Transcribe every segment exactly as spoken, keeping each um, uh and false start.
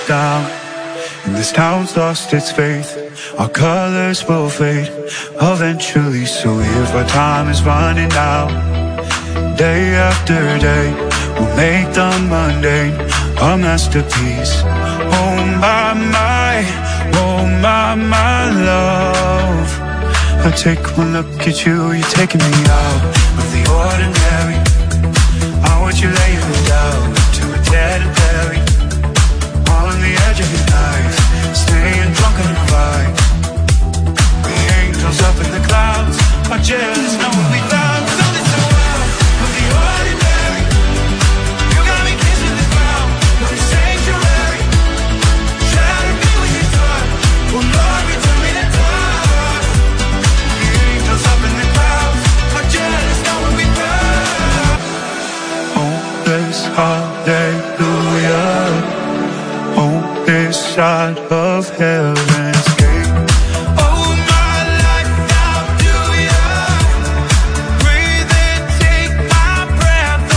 down, and this town's lost its faith. Our colors will fade eventually, so if our time is running out, day after day, we'll make the mundane a masterpiece. Oh my, my, oh my, my love, I take one look at you, you're taking me out of the ordinary. I want you laying me down to a dead and buried, on the edge of your knife, staying drunk on your vibe. The angels up in the clouds are jealous, knowing we found something so wild of the ordinary. You got me kissing the ground of the sanctuary, trying to be with your touch. Well, Lord, return me the touch. The angels up in the clouds are jealous, knowing we found. Oh, this hallelujah, oh, this side of heaven's gate. Oh, my life, how do ya breathe and take my breath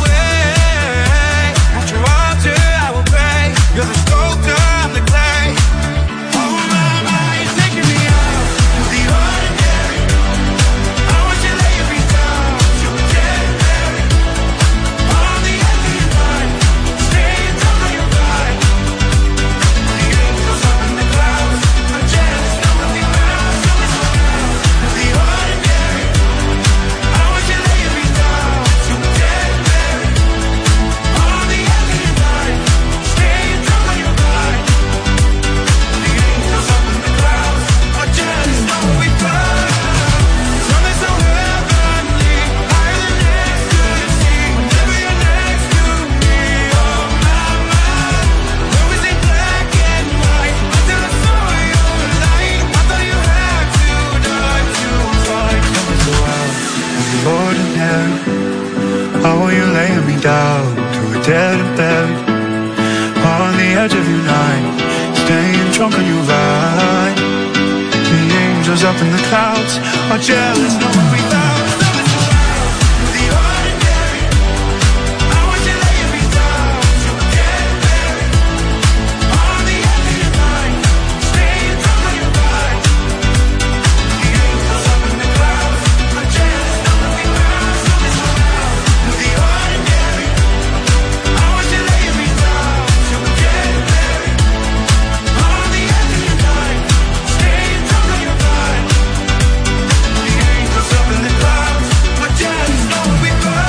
away? At your altar I will pray, you're the sculptor, I'm the clay. Oh my, my, you're taking me out of the ordinary. I want you laying me down to a dead and buried, on the edge of your mind, staying drunk on your vibe. The angels up in the clouds are jealous, knowing we found something so wild of the ordinary. I want you laying me down to a dead and buried, on the edge of your mind, staying drunk on your vibe. The angels up in the clouds are jealous, knowing we found something so heavenly, higher than next to the sea. Whenever you're next to me, oh my, my, always in black and white, until I saw your light. I thought you had to die to find something so wild of the ordinary. How are you laying me down to a dead and buried, on the edge of your night, staying drunk on your vibe. The angels up in the clouds are jealous, knowing we found something so wild of the ordinary. I want you laying me down to a dead and buried, on the edge of your night, staying drunk on your vibe. The angels up in the clouds are jealous, knowing we found something so wild of the ordinary. I want you laying me down to a dead and buried, on the edge of your night, staying drunk on your vibe. The angels up in the clouds are jealous, knowing we found.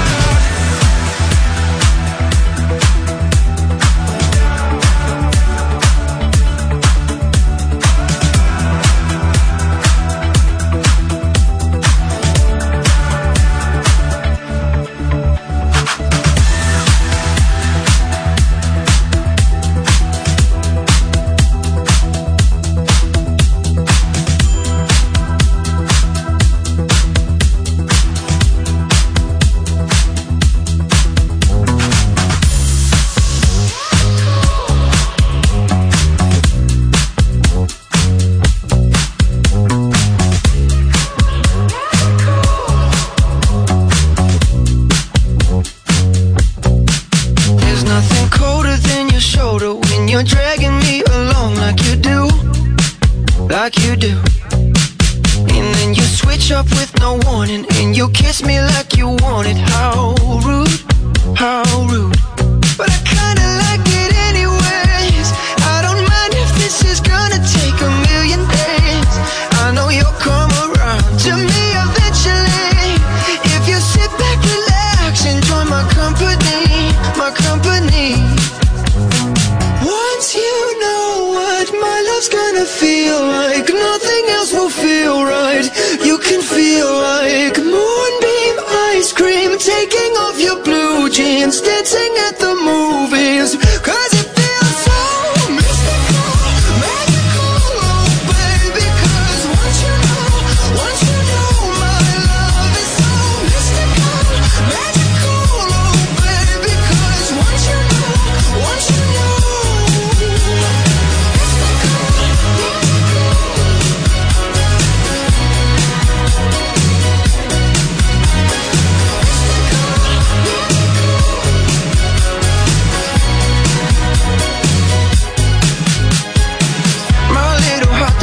There's nothing colder than your shoulder when you're dragging me along like you do, like you do. And then you switch up with no warning, and you kiss me like you want it. How rude, how rude. But I kinda like it anyways. I don't mind if this is gonna take a million days. I know you'll come around to me eventually. If you sit back, relax, enjoy my company, my company. Once you know what my love's gonna feel like, nothing else will feel right. You can feel like moonbeam ice cream, taking off your blue jeans, dancing at the movies.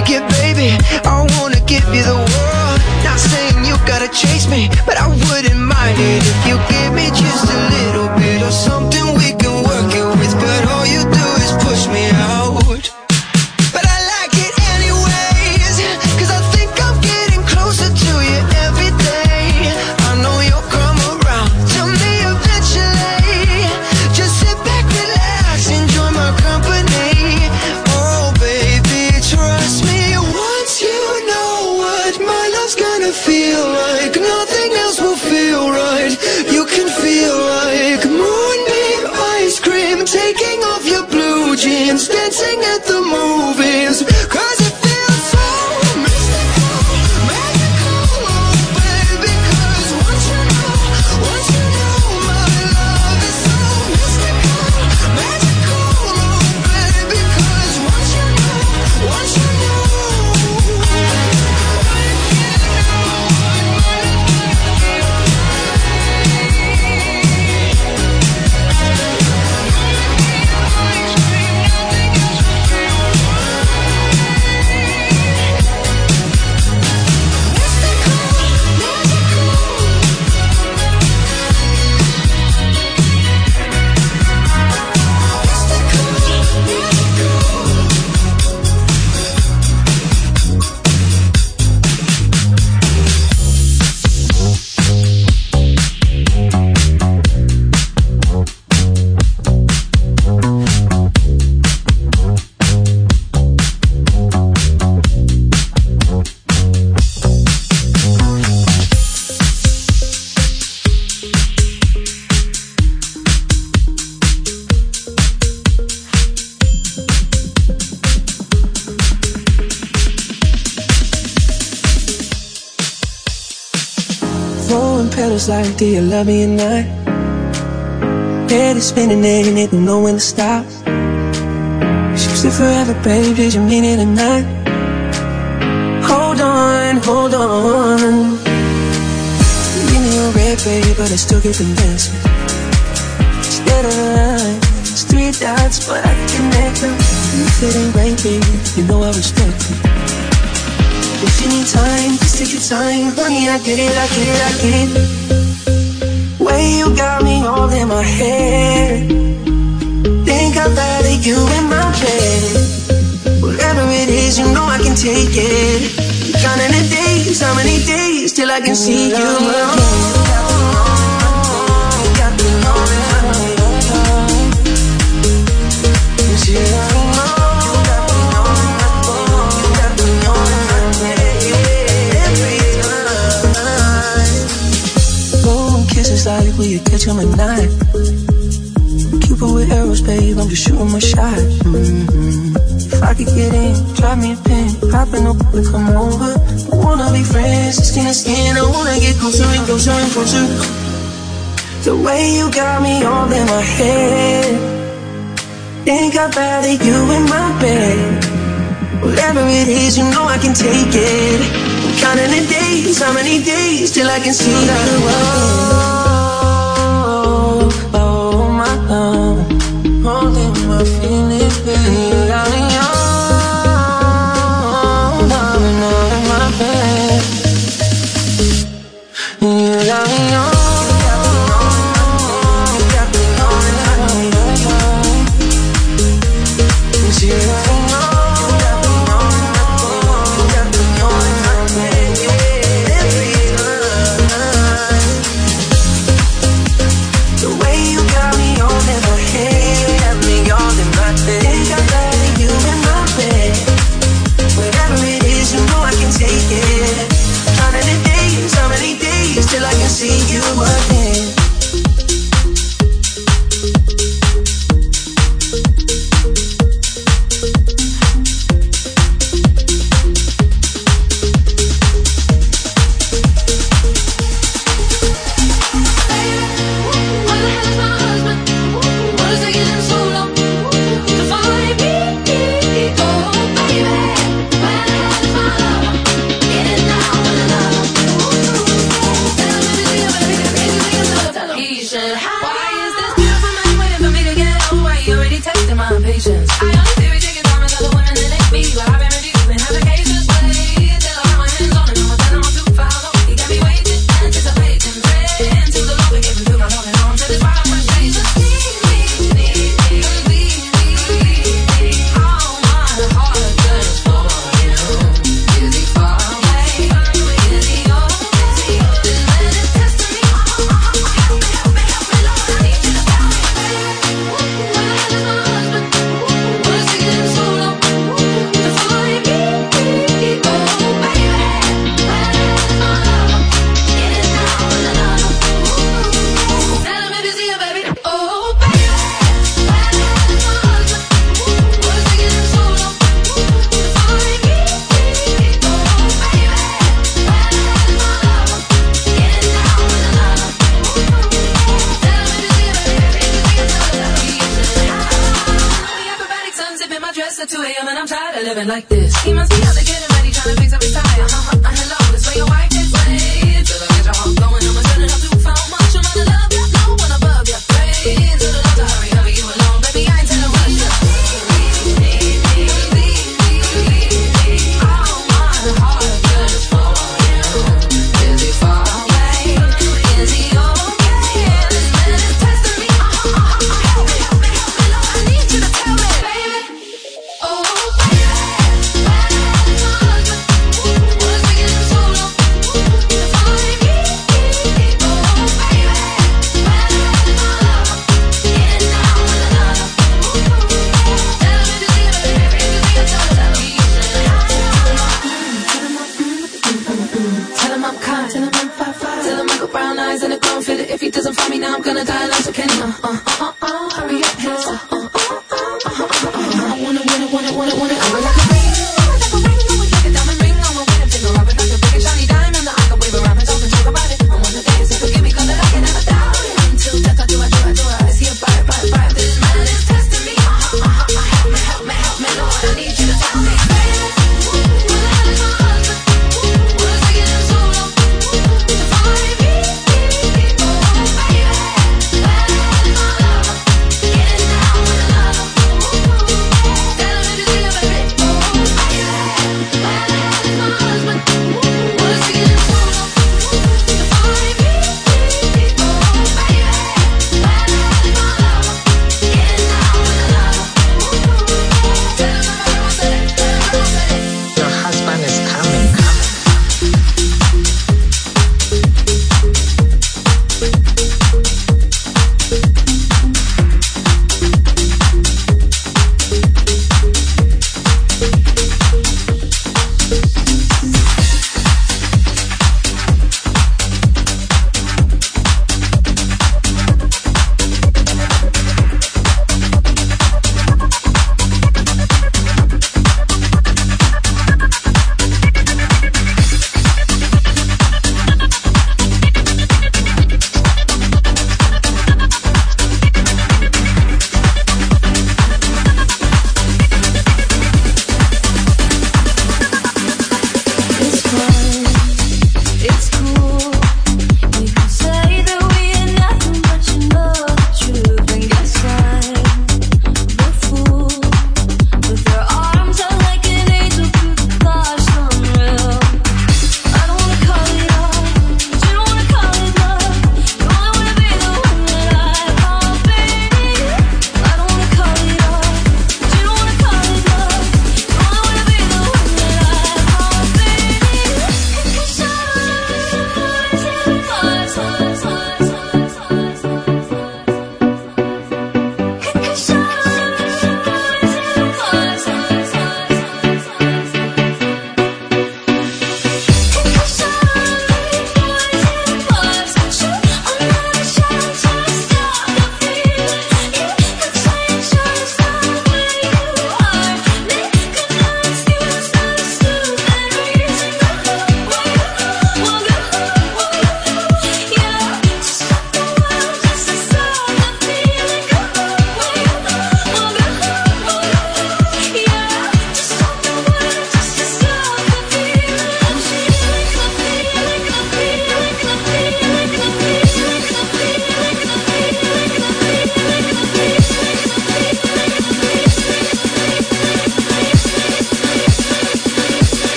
took it, baby. I wanna give you the world. Not saying you gotta chase me, but I wouldn't mind it if you give me just a little bit of something we can work it with. But all you do is push me out. But I like it anyways, 'cause I think I'm getting closer to you every day. I know you'll come around to me eventually. Just sit back, relax, enjoy my company. Oh baby, trust me, once you know what my love's gonna feel like, nothing else will feel right. You can feel like moonbeam ice cream, taking off your blue jeans, dancing at the movies. 'Cause it feels so mystical, magical, oh baby. 'Cause once you know, once you know my love is so mystical, magical, oh baby. 'Cause once you know, once you know. Like, do you love me or not? Head is spinning and it don't know when to stop. Choose it forever, babe, did you mean it or not? Hold on, hold on. Give me your red, babe, but I still get the message. Instead of lines, three dots, but I can connect them. If it ain't right, baby, you know I respect it. If you need time, just take your time. Honey, I get it, I get it, I get it. Way you got me all in my head. Think I'd rather you in my bed. Whatever it is, you know I can take it. Counting the days, how many days till I can see you again. Got me all in my head. Kisses like will you catch him at night? Cupid with arrows, babe, I'm just shooting my shot. Mm-hmm. If I could get in, drop me a pin, popping up and come over. I wanna be friends, skin to skin, I wanna get closer and closer and closer. The way you got me all in my head. Think I'd rather you in my bed. Whatever it is, you know I can take it. Counting the days, how many days till I can see you again. Oh, oh, my love, holding my feelings, baby. You got me all, all in my bed. You got me all. The way you got me all in my head, got me all in my bed. feeling like this. He must be out there getting ready, trying to fix up his tie. Uh-huh, uh, hello, this way your wife is late. Till I get your heart going, I'ma turn it up to how much I'm gonna love you. No one above you. Pray to the Lord to hurry, hurry you along, baby. I ain't telling what you if he doesn't find me now, I'm gonna die like a Kenny. Uh, uh, uh, uh, hurry up, hands up. Uh, uh, uh, uh, uh, uh, I wanna, wanna, wanna, wanna, wanna. I would like a ring, like a ring, I would like a diamond ring. I'm a winner, finger up, like a big and shiny diamond. I can wave around and talk and talk about it. I wanna dance, if you give me color, I can never doubt it. Until death, I do, I do, I do. I see a fire, fire, fire. This man is testing me. Uh, uh, uh, uh, help me, help me, help me, Lord. I need you to tell me, baby. Now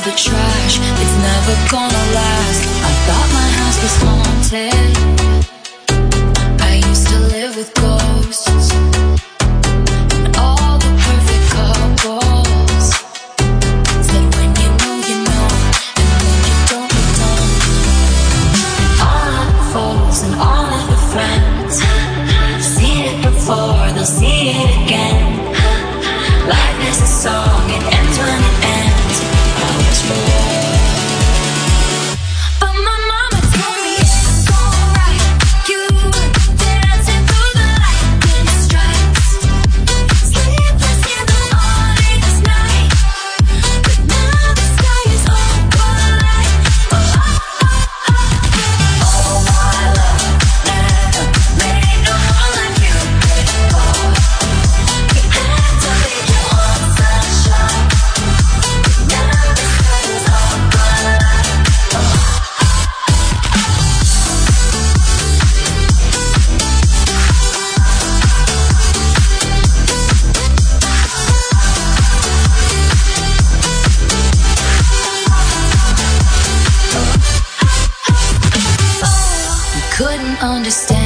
the trash, it's never gonna last. I thought my house was haunted. I used to live with ghosts and all the perfect couples. Said when you know you know, and when you don't you don't. All of the foes and all of the friends, seen it before, they'll see it again. Life is a song, it ends when it ends. I was wrong, but my mama told me it's alright. You were dancing through the lightning strikes, sleepless in the morning's night. But now the sky is overlight. Oh, oh, oh, oh. Oh, my love never made no one like you before. You had to leave your own sunshine. Now the sky is overlight. You couldn't understand